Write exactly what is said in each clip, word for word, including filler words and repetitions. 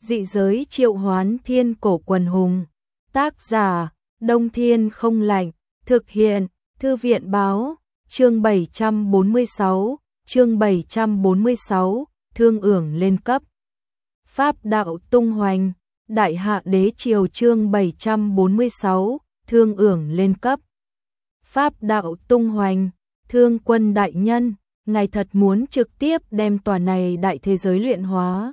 Dị giới triệu hoán thiên cổ quần hùng. Tác giả, Đông Thiên không lạnh. Thực hiện, Thư viện báo. Chương bảy trăm bốn mươi sáu, chương bảy trăm bốn mươi sáu, thương ưởng lên cấp. Pháp đạo tung hoành, Đại Hạ Đế Triều chương bảy trăm bốn mươi sáu, thương ưởng lên cấp. Pháp đạo tung hoành, Thương Quân đại nhân, ngài thật muốn trực tiếp đem tòa này đại thế giới luyện hóa.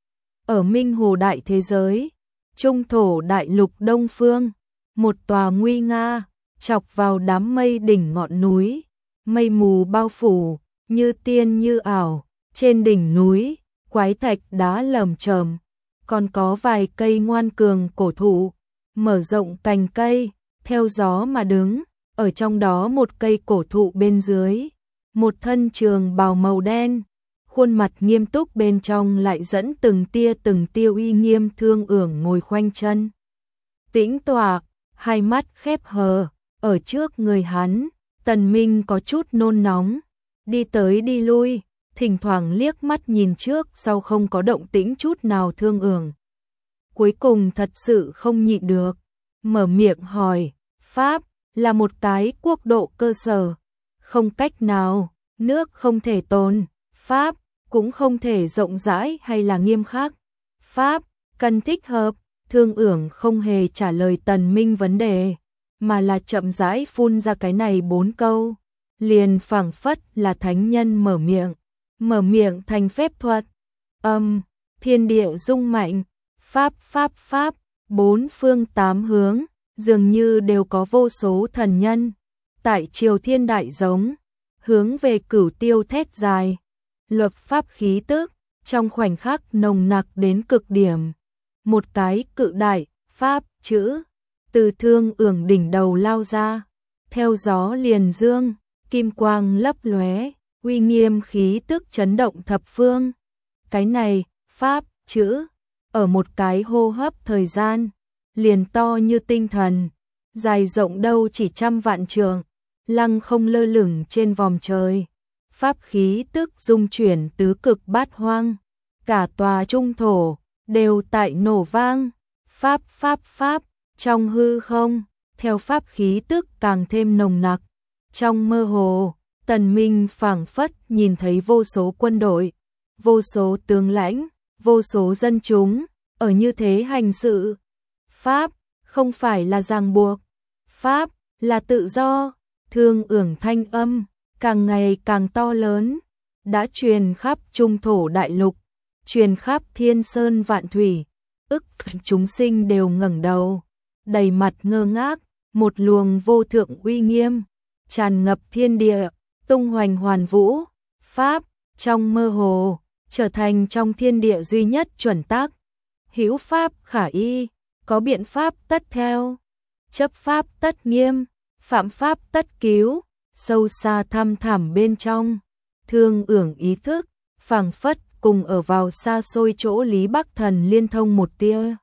Ở Minh Hồ đại thế giới, Trung thổ đại lục đông phương, một tòa nguy nga, chọc vào đám mây đỉnh ngọn núi, mây mù bao phủ, như tiên như ảo, trên đỉnh núi, quái thạch đá lởm chởm, còn có vài cây ngoan cường cổ thụ, mở rộng cành cây, theo gió mà đứng, ở trong đó một cây cổ thụ bên dưới, một thân trường bào màu đen, khuôn mặt nghiêm túc bên trong lại dẫn từng tia từng tia uy nghiêm Thương ưởng ngồi khoanh chân. Tĩnh tọa, hai mắt khép hờ, ở trước người hắn, Tần Minh có chút nôn nóng, đi tới đi lui, thỉnh thoảng liếc mắt nhìn trước sau không có động tĩnh chút nào Thương ưởng. Cuối cùng thật sự không nhịn được, mở miệng hỏi, Pháp là một cái quốc độ cơ sở, không cách nào, nước không thể tồn, Pháp cũng không thể rộng rãi hay là nghiêm khắc, Pháp cần thích hợp. Thương ưởng không hề trả lời Tần Minh vấn đề, mà là chậm rãi phun ra cái này bốn câu, liền phảng phất là thánh nhân mở miệng, mở miệng thành phép thuật. Âm, thiên địa rung mạnh, pháp pháp pháp, bốn phương tám hướng, dường như đều có vô số thần nhân, tại triều thiên đại giống, hướng về cửu tiêu thét dài, luật pháp khí tức, trong khoảnh khắc nồng nặc đến cực điểm. Một cái cự đại, pháp, chữ, từ Thương ưởng đỉnh đầu lao ra, theo gió liền dương, kim quang lấp lóe, uy nghiêm khí tức chấn động thập phương. Cái này, pháp, chữ, ở một cái hô hấp thời gian, liền to như tinh thần, dài rộng đâu chỉ trăm vạn trượng, lăng không lơ lửng trên vòm trời. Pháp khí tức dung chuyển tứ cực bát hoang, cả tòa trung thổ đều tại nổ vang, pháp pháp pháp, trong hư không, theo pháp khí tức càng thêm nồng nặc. Trong mơ hồ, Tần Minh phảng phất nhìn thấy vô số quân đội, vô số tướng lãnh, vô số dân chúng, ở như thế hành sự. Pháp, không phải là ràng buộc, Pháp, là tự do. Thương ưởng thanh âm, càng ngày càng to lớn, đã truyền khắp trung thổ đại lục, truyền khắp thiên sơn vạn thủy, ức chúng sinh đều ngẩng đầu, đầy mặt ngơ ngác, một luồng vô thượng uy nghiêm, tràn ngập thiên địa, tung hoành hoàn vũ, Pháp, trong mơ hồ, trở thành trong thiên địa duy nhất chuẩn tắc, hữu pháp khả y, có biện pháp tất theo, chấp pháp tất nghiêm, phạm pháp tất cứu, sâu xa thăm thẳm bên trong, Thương ưởng ý thức, phảng phất cùng ở vào xa xôi chỗ Lý Bắc Thần liên thông một tia.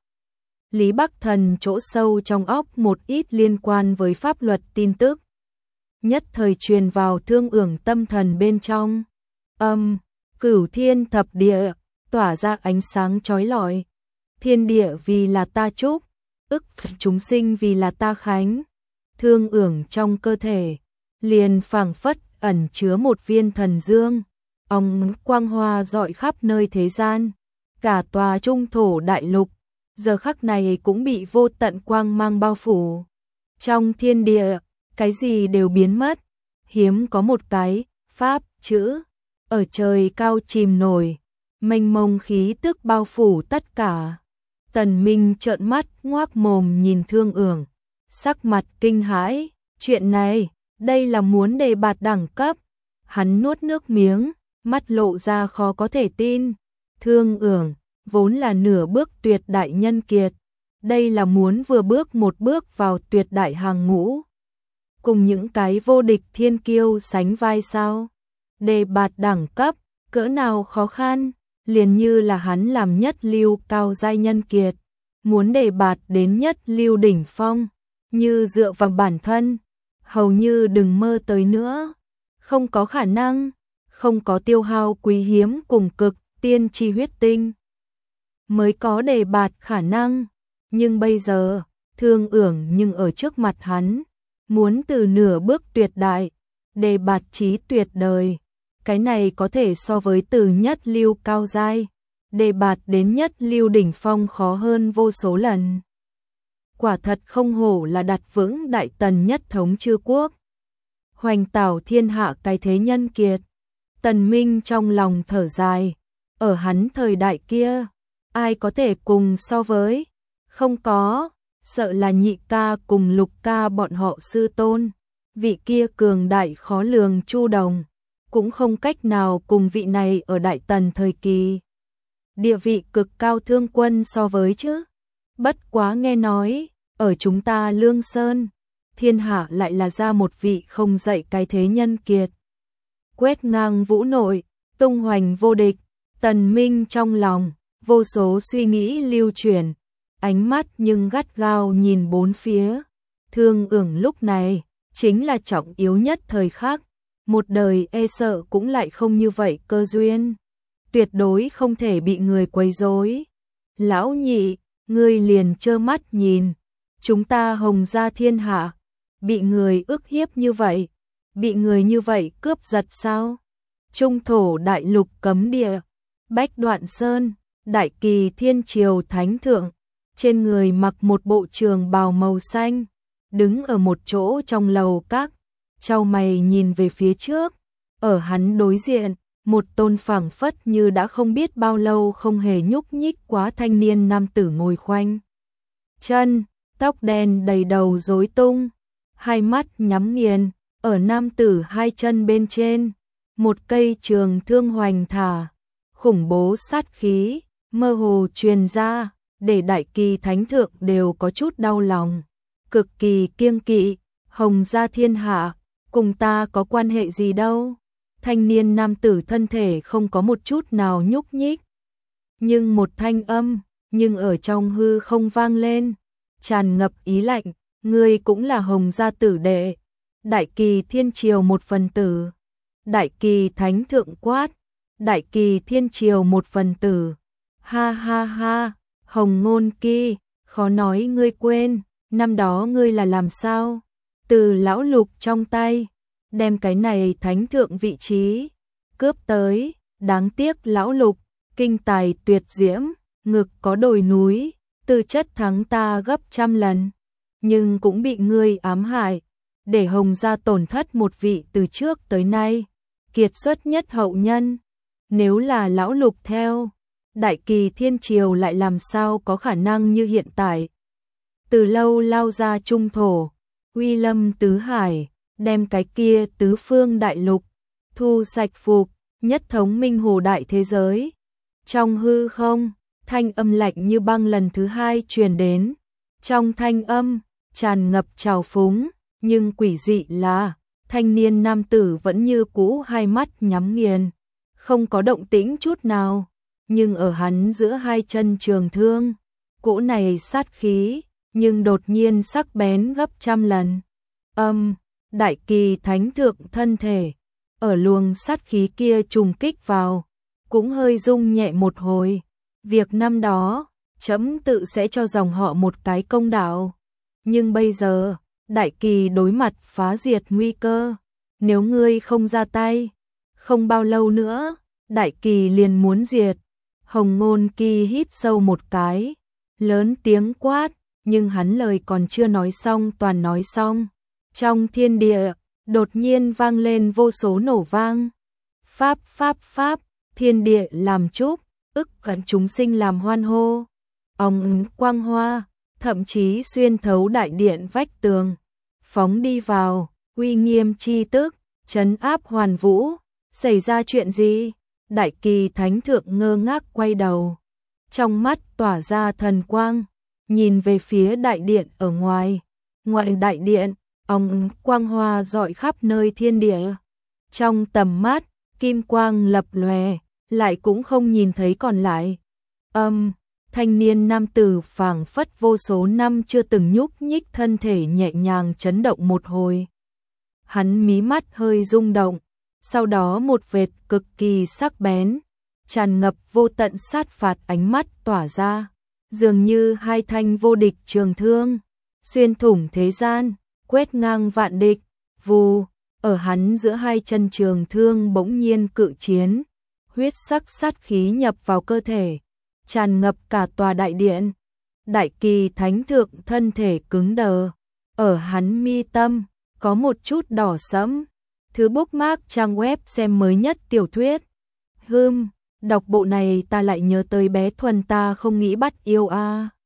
Lý Bắc Thần chỗ sâu trong óc một ít liên quan với pháp luật tin tức, nhất thời truyền vào Thương ưởng tâm thần bên trong. Âm, cửu thiên thập địa, tỏa ra ánh sáng chói lọi. Thiên địa vì là ta chúc, ức chúng sinh vì là ta khánh. Thương ưởng trong cơ thể, liền phảng phất ẩn chứa một viên thần dương. Ong quang hoa rọi khắp nơi thế gian, cả tòa trung thổ đại lục, giờ khắc này cũng bị vô tận quang mang bao phủ. Trong thiên địa, cái gì đều biến mất, hiếm có một cái, pháp, chữ, ở trời cao chìm nổi, mênh mông khí tức bao phủ tất cả. Tần Minh trợn mắt ngoác mồm nhìn Thương ưởng, sắc mặt kinh hãi, chuyện này, đây là muốn đề bạt đẳng cấp. Hắn nuốt nước miếng, mắt lộ ra khó có thể tin. Thương ưởng, vốn là nửa bước tuyệt đại nhân kiệt, đây là muốn vừa bước một bước vào tuyệt đại hàng ngũ. Cùng những cái vô địch thiên kiêu sánh vai sao? Đề bạt đẳng cấp, cỡ nào khó khăn, liền như là hắn làm nhất lưu cao giai nhân kiệt, muốn đề bạt đến nhất lưu đỉnh phong, như dựa vào bản thân, hầu như đừng mơ tới nữa, không có khả năng. Không có tiêu hao quý hiếm cùng cực tiên chi huyết tinh. mới có đề bạt khả năng, nhưng bây giờ, Thương Ưởng nhưng ở trước mặt hắn, muốn từ nửa bước tuyệt đại, đề bạt chí tuyệt đời, cái này có thể so với từ nhất lưu cao giai, đề bạt đến nhất lưu đỉnh phong khó hơn vô số lần. Quả thật không hổ là đặt vững đại tần nhất thống chư quốc, hoành tảo thiên hạ cái thế nhân kiệt. Tần Minh trong lòng thở dài, ở hắn thời đại kia, ai có thể cùng so với, không có, sợ là nhị ca cùng lục ca bọn họ sư tôn, vị kia cường đại khó lường Chu Đồng, cũng không cách nào cùng vị này ở đại tần thời kỳ. Địa vị cực cao Thương Quân so với chứ, bất quá nghe nói, ở chúng ta Lương Sơn, thiên hạ lại là ra một vị không dậy cái thế nhân kiệt. Quét ngang vũ nội, tung hoành vô địch, Tần Minh trong lòng, vô số suy nghĩ lưu chuyển, ánh mắt nhưng gắt gao nhìn bốn phía. Thương Ưởng lúc này, chính là trọng yếu nhất thời khắc, một đời e sợ cũng lại không như vậy cơ duyên. Tuyệt đối không thể bị người quấy rối. Lão nhị, ngươi liền trơ mắt nhìn, chúng ta Hồng gia thiên hạ, bị người ức hiếp như vậy, bị người như vậy cướp giật sao? Trung thổ đại lục cấm địa, Bách Đoạn Sơn, Đại Kỳ Thiên Triều Thánh Thượng, trên người mặc một bộ trường bào màu xanh, đứng ở một chỗ trong lầu các, chau mày nhìn về phía trước, ở hắn đối diện, một tôn phảng phất như đã không biết bao lâu không hề nhúc nhích quá thanh niên nam tử ngồi khoanh chân, tóc đen đầy đầu rối tung, hai mắt nhắm nghiền, ở nam tử hai chân bên trên, một cây trường thương hoành thả, khủng bố sát khí, mơ hồ truyền ra, để Đại Kỳ Thánh Thượng đều có chút đau lòng, cực kỳ kiêng kỵ, Hồng gia thiên hạ, cùng ta có quan hệ gì đâu. Thanh niên nam tử thân thể không có một chút nào nhúc nhích, nhưng một thanh âm, nhưng ở trong hư không vang lên, tràn ngập ý lạnh, ngươi cũng là Hồng gia tử đệ, Đại Kỳ Thiên Triều một phần tử. Đại Kỳ Thánh Thượng quát, Đại Kỳ Thiên Triều một phần tử. Ha ha ha, Hồng Ngôn Kỳ, khó nói ngươi quên, năm đó ngươi là làm sao? Từ lão lục trong tay, đem cái này thánh thượng vị trí, cướp tới, đáng tiếc lão lục, kinh tài tuyệt diễm, ngực có đồi núi, tư chất thắng ta gấp trăm lần, nhưng cũng bị ngươi ám hại, để Hồng gia tổn thất một vị từ trước tới nay, kiệt xuất nhất hậu nhân. Nếu là lão lục theo, Đại Kỳ Thiên Triều lại làm sao có khả năng như hiện tại. Từ lâu lao ra trung thổ, uy lâm tứ hải, đem cái kia tứ phương đại lục, thu sạch phục, nhất thống minh hồ đại thế giới. Trong hư không, thanh âm lạnh như băng lần thứ hai truyền đến. Trong thanh âm, tràn ngập trào phúng, nhưng quỷ dị là, thanh niên nam tử vẫn như cũ hai mắt nhắm nghiền, không có động tĩnh chút nào. Nhưng ở hắn giữa hai chân trường thương, cỗ này sát khí, nhưng đột nhiên sắc bén gấp trăm lần. Âm, Đại Kỳ Thánh Thượng thân thể, ở luồng sát khí kia trùng kích vào, cũng hơi rung nhẹ một hồi. Việc năm đó, chấm tự sẽ cho dòng họ một cái công đạo. Nhưng bây giờ, Đại Kỳ đối mặt phá diệt nguy cơ. Nếu ngươi không ra tay, không bao lâu nữa, Đại Kỳ liền muốn diệt. Hồng Ngôn Kỳ hít sâu một cái, lớn tiếng quát, nhưng hắn lời còn chưa nói xong toàn nói xong. Trong thiên địa, đột nhiên vang lên vô số nổ vang. Pháp pháp pháp, thiên địa làm chúc, ức gắn chúng sinh làm hoan hô. Ong quang hoa, thậm chí xuyên thấu đại điện vách tường, phóng đi vào, uy nghiêm chi tức, trấn áp hoàn vũ. Xảy ra chuyện gì? Đại Kỳ Thánh Thượng ngơ ngác quay đầu, trong mắt tỏa ra thần quang, nhìn về phía đại điện ở ngoài. Ngoài đại điện, ong quang hoa rọi khắp nơi thiên địa. Trong tầm mắt, kim quang lập lòe, lại cũng không nhìn thấy còn lại. Âm, thanh niên nam tử phảng phất vô số năm chưa từng nhúc nhích thân thể nhẹ nhàng chấn động một hồi. Hắn mí mắt hơi rung động, sau đó một vệt cực kỳ sắc bén, tràn ngập vô tận sát phạt, ánh mắt tỏa ra, dường như hai thanh vô địch trường thương, xuyên thủng thế gian, quét ngang vạn địch. Vù, ở hắn giữa hai chân trường thương bỗng nhiên cự chiến, huyết sắc sát khí nhập vào cơ thể, tràn ngập cả tòa đại điện. Đại Kỳ Thánh Thượng thân thể cứng đờ, ở hắn mi tâm có một chút đỏ sẫm. Thứ bookmark trang web xem mới nhất tiểu thuyết. Hừm, đọc bộ này ta lại nhớ tới bé Thuần, ta không nghĩ bắt yêu a. À.